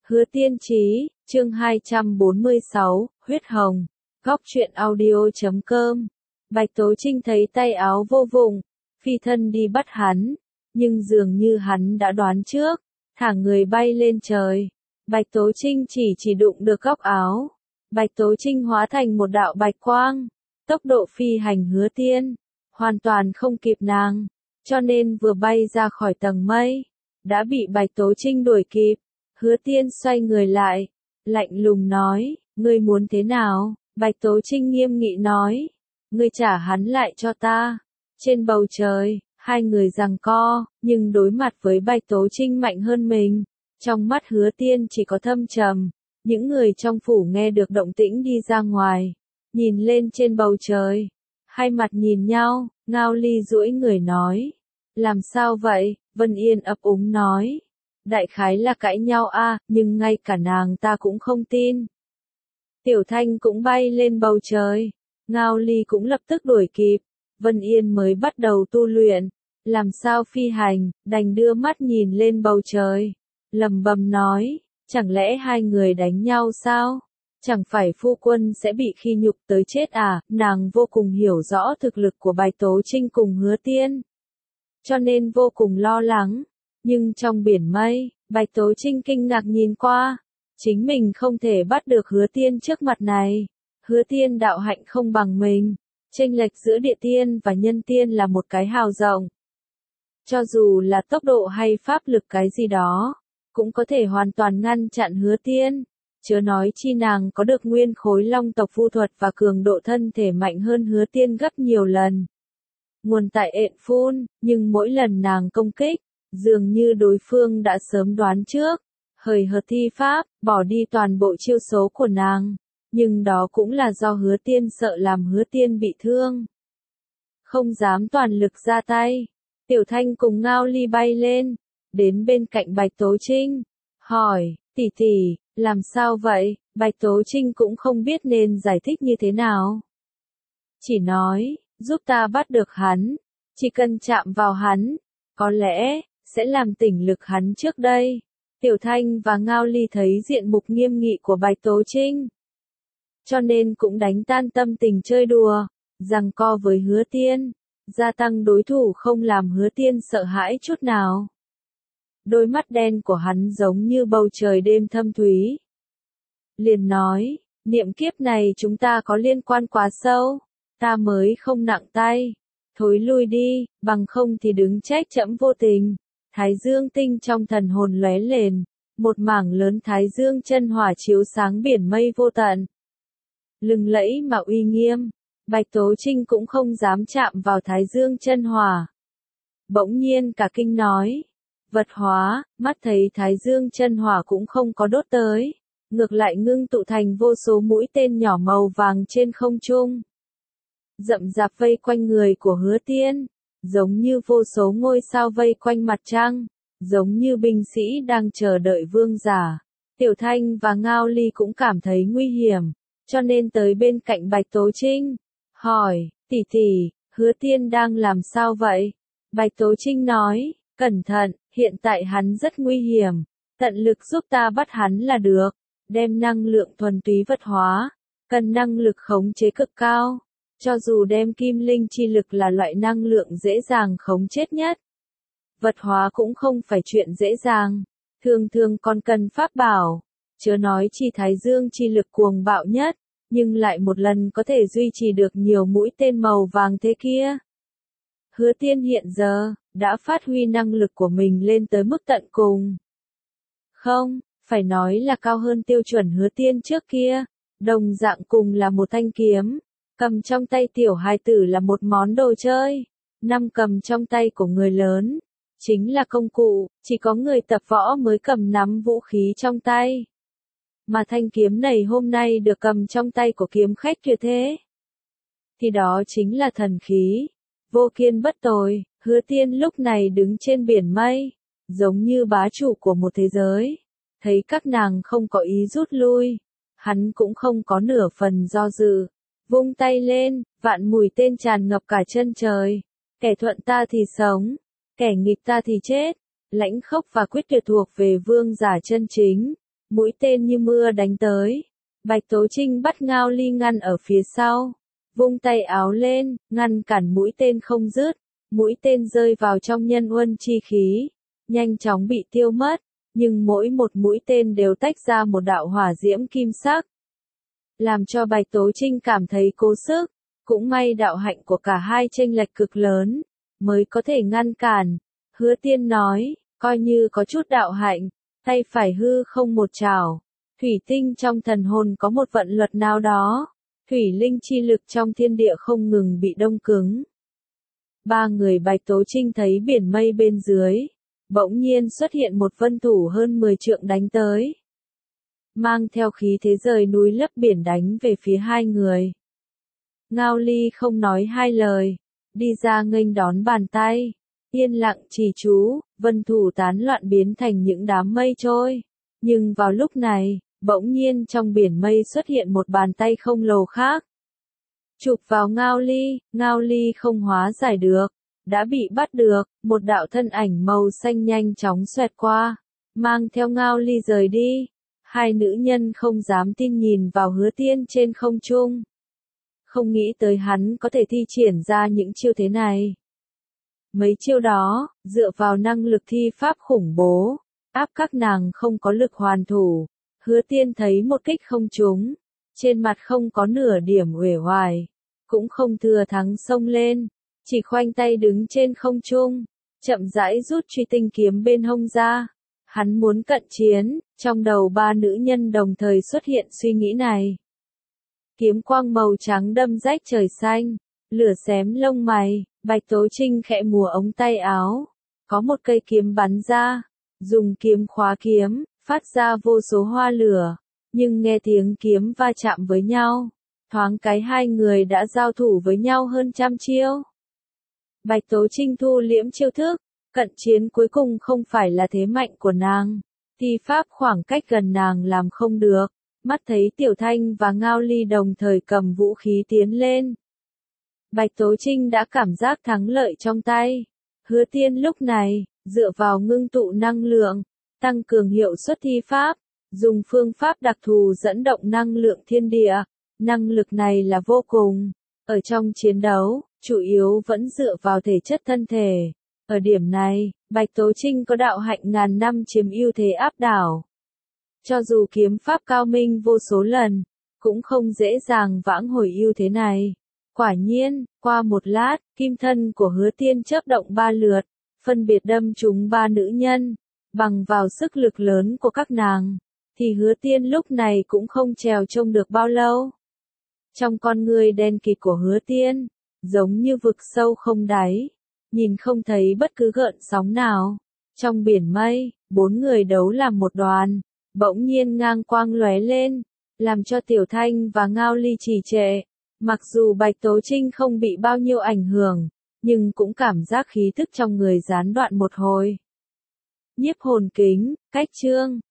Hứa Tiên Chí, chương 246, Huyết Hồng, Góc truyện audio.com. Bạch Tố Trinh thấy tay áo vô vụng, phi thân đi bắt hắn, nhưng dường như hắn đã đoán trước, thả người bay lên trời. Bạch Tố Trinh chỉ đụng được góc áo. Bạch Tố Trinh hóa thành một đạo bạch quang, tốc độ phi hành Hứa Tiên, hoàn toàn không kịp nàng, cho nên vừa bay ra khỏi tầng mây, đã bị Bạch Tố Trinh đuổi kịp. Hứa Tiên xoay người lại, lạnh lùng nói, ngươi muốn thế nào? Bạch Tố Trinh nghiêm nghị nói, ngươi trả hắn lại cho ta. Trên bầu trời, hai người giằng co, nhưng đối mặt với Bạch Tố Trinh mạnh hơn mình, trong mắt Hứa Tiên chỉ có thâm trầm. Những người trong phủ nghe được động tĩnh đi ra ngoài, nhìn lên trên bầu trời, hai mặt nhìn nhau. Ngao Ly duỗi người nói, làm sao vậy? Vân Yên ấp úng nói, đại khái là cãi nhau a, nhưng ngay cả nàng ta cũng không tin. Tiểu Thanh cũng bay lên bầu trời, Ngao Ly cũng lập tức đuổi kịp. Vân Yên mới bắt đầu tu luyện, làm sao phi hành, đành đưa mắt nhìn lên bầu trời, lẩm bẩm nói, chẳng lẽ hai người đánh nhau sao? Chẳng phải phu quân sẽ bị khi nhục tới chết à? Nàng vô cùng hiểu rõ thực lực của Bạch Tố Trinh cùng Hứa Tiên, cho nên vô cùng lo lắng. Nhưng trong biển mây, Bạch Tố Trinh kinh ngạc nhìn qua, chính mình không thể bắt được Hứa Tiên trước mặt này. Hứa Tiên đạo hạnh không bằng mình, chênh lệch giữa địa tiên và nhân tiên là một cái hào rộng. Cho dù là tốc độ hay pháp lực cái gì đó, cũng có thể hoàn toàn ngăn chặn Hứa Tiên. Chớ nói chi nàng có được nguyên khối long tộc vu thuật và cường độ thân thể mạnh hơn Hứa Tiên gấp nhiều lần. Nguồn tại ện phun, nhưng mỗi lần nàng công kích, dường như đối phương đã sớm đoán trước, hời hợt thi pháp, bỏ đi toàn bộ chiêu số của nàng. Nhưng đó cũng là do Hứa Tiên sợ làm Hứa Tiên bị thương, không dám toàn lực ra tay. Tiểu Thanh cùng Ngao Ly bay lên, đến bên cạnh Bạch Tố Trinh, hỏi, tỷ tỷ, làm sao vậy? Bạch Tố Trinh cũng không biết nên giải thích như thế nào. Chỉ nói, giúp ta bắt được hắn, chỉ cần chạm vào hắn, có lẽ sẽ làm tỉnh lực hắn trước đây. Tiểu Thanh và Ngao Ly thấy diện mục nghiêm nghị của Bạch Tố Trinh, cho nên cũng đánh tan tâm tình chơi đùa, giằng co với Hứa Tiên, gia tăng đối thủ không làm Hứa Tiên sợ hãi chút nào. Đôi mắt đen của hắn giống như bầu trời đêm thâm thúy. Liền nói, niệm kiếp này chúng ta có liên quan quá sâu, ta mới không nặng tay. Thối lui đi, bằng không thì đứng trách trẫm vô tình. Thái Dương tinh trong thần hồn lóe lên, một mảng lớn Thái Dương chân hỏa chiếu sáng biển mây vô tận. Lừng lẫy mà uy nghiêm, Bạch Tố Trinh cũng không dám chạm vào Thái Dương chân hỏa. Bỗng nhiên cả kinh nói, vật hóa, mắt thấy Thái Dương chân hỏa cũng không có đốt tới, ngược lại ngưng tụ thành vô số mũi tên nhỏ màu vàng trên không trung. Rậm rạp vây quanh người của Hứa Tiên, giống như vô số ngôi sao vây quanh mặt trăng, giống như binh sĩ đang chờ đợi vương giả. Tiểu Thanh và Ngao Ly cũng cảm thấy nguy hiểm, cho nên tới bên cạnh Bạch Tố Trinh, hỏi, tỷ tỷ, Hứa Tiên đang làm sao vậy? Bạch Tố Trinh nói, cẩn thận, hiện tại hắn rất nguy hiểm, tận lực giúp ta bắt hắn là được, đem năng lượng thuần túy vật hóa, cần năng lực khống chế cực cao. Cho dù đem kim linh chi lực là loại năng lượng dễ dàng khống chế nhất, vật hóa cũng không phải chuyện dễ dàng, thường thường còn cần pháp bảo, chớ nói chi Thái Dương chi lực cuồng bạo nhất, nhưng lại một lần có thể duy trì được nhiều mũi tên màu vàng thế kia. Hứa Tiên hiện giờ, đã phát huy năng lực của mình lên tới mức tận cùng. Không, phải nói là cao hơn tiêu chuẩn Hứa Tiên trước kia, đồng dạng cùng là một thanh kiếm. Cầm trong tay tiểu hài tử là một món đồ chơi, năm cầm trong tay của người lớn, chính là công cụ, chỉ có người tập võ mới cầm nắm vũ khí trong tay. Mà thanh kiếm này hôm nay được cầm trong tay của kiếm khách tuyệt thế, thì đó chính là thần khí, vô kiên bất tồi. Hứa Tiên lúc này đứng trên biển mây, giống như bá chủ của một thế giới, thấy các nàng không có ý rút lui, hắn cũng không có nửa phần do dự. Vung tay lên, vạn mũi tên tràn ngập cả chân trời. Kẻ thuận ta thì sống, kẻ nghịch ta thì chết. Lãnh khốc và quyết tuyệt thuộc về vương giả chân chính. mũi tên như mưa đánh tới. Bạch Tố Trinh bắt Ngao Ly ngăn ở phía sau, vung tay áo lên, ngăn cản mũi tên không dứt. Mũi tên rơi vào trong nhân uân chi khí, nhanh chóng bị tiêu mất, nhưng mỗi một mũi tên đều tách ra một đạo hỏa diễm kim sắc, làm cho Bạch Tố Trinh cảm thấy cố sức. Cũng may đạo hạnh của cả hai chênh lệch cực lớn, mới có thể ngăn cản. Hứa Tiên nói, coi như có chút đạo hạnh, tay phải hư không một trảo. Thủy tinh trong thần hồn có một vận luật nào đó, thủy linh chi lực trong thiên địa không ngừng bị đông cứng. Ba người Bạch Tố Trinh thấy biển mây bên dưới, bỗng nhiên xuất hiện một vân thủ hơn 10 trượng đánh tới. Mang theo khí thế rời núi lấp biển đánh về phía hai người. Ngao Ly không nói hai lời, đi ra nghênh đón bàn tay, yên lặng trì chú, vân thủ tán loạn biến thành những đám mây trôi. Nhưng vào lúc này, bỗng nhiên trong biển mây xuất hiện một bàn tay không lồ khác. Chụp vào Ngao Ly không hóa giải được, đã bị bắt được, một đạo thân ảnh màu xanh nhanh chóng xoẹt qua, mang theo Ngao Ly rời đi. Hai nữ nhân không dám tin nhìn vào Hứa Tiên trên không trung. Không nghĩ tới hắn có thể thi triển ra những chiêu thế này. Mấy chiêu đó, dựa vào năng lực thi pháp khủng bố, áp các nàng không có lực hoàn thủ. Hứa Tiên thấy một kích không trúng, trên mặt không có nửa điểm uể oải, cũng không thừa thắng xông lên, chỉ khoanh tay đứng trên không trung, chậm rãi rút truy tinh kiếm bên hông ra. Hắn muốn cận chiến, trong đầu ba nữ nhân đồng thời xuất hiện suy nghĩ này. Kiếm quang màu trắng đâm rách trời xanh, lửa xém lông mày. Bạch Tố Trinh khẽ múa ống tay áo, có một cây kiếm bắn ra, dùng kiếm khóa kiếm, phát ra vô số hoa lửa, nhưng nghe tiếng kiếm va chạm với nhau, thoáng cái hai người đã giao thủ với nhau hơn 100 chiêu. Bạch Tố Trinh thu liễm chiêu thức, cận chiến cuối cùng không phải là thế mạnh của nàng, thi pháp khoảng cách gần nàng làm không được. Mắt thấy Tiểu Thanh và Ngao Ly đồng thời cầm vũ khí tiến lên, Bạch Tố Trinh đã cảm giác thắng lợi trong tay. Hứa Tiên lúc này, dựa vào ngưng tụ năng lượng, tăng cường hiệu suất thi pháp, dùng phương pháp đặc thù dẫn động năng lượng thiên địa. Năng lực này là vô cùng. Ở trong chiến đấu, chủ yếu vẫn dựa vào thể chất thân thể. Ở điểm này, Bạch Tố Trinh có đạo hạnh ngàn năm chiếm ưu thế áp đảo. Cho dù kiếm pháp cao minh vô số lần, cũng không dễ dàng vãng hồi ưu thế này. Quả nhiên, qua một lát, kim thân của Hứa Tiên chớp động 3 lượt, phân biệt đâm trúng ba nữ nhân. Bằng vào sức lực lớn của các nàng, thì Hứa Tiên lúc này cũng không trèo trông được bao lâu. Trong con ngươi đen kịt của Hứa Tiên, giống như vực sâu không đáy, nhìn không thấy bất cứ gợn sóng nào. Trong biển mây, 4 người đấu làm một đoàn, bỗng nhiên ngang quang lóe lên, làm cho Tiểu Thanh và Ngao Ly trì trệ. Mặc dù Bạch Tố Trinh không bị bao nhiêu ảnh hưởng, nhưng cũng cảm giác khí thức trong người gián đoạn một hồi. Nhiếp hồn kính, cách chương.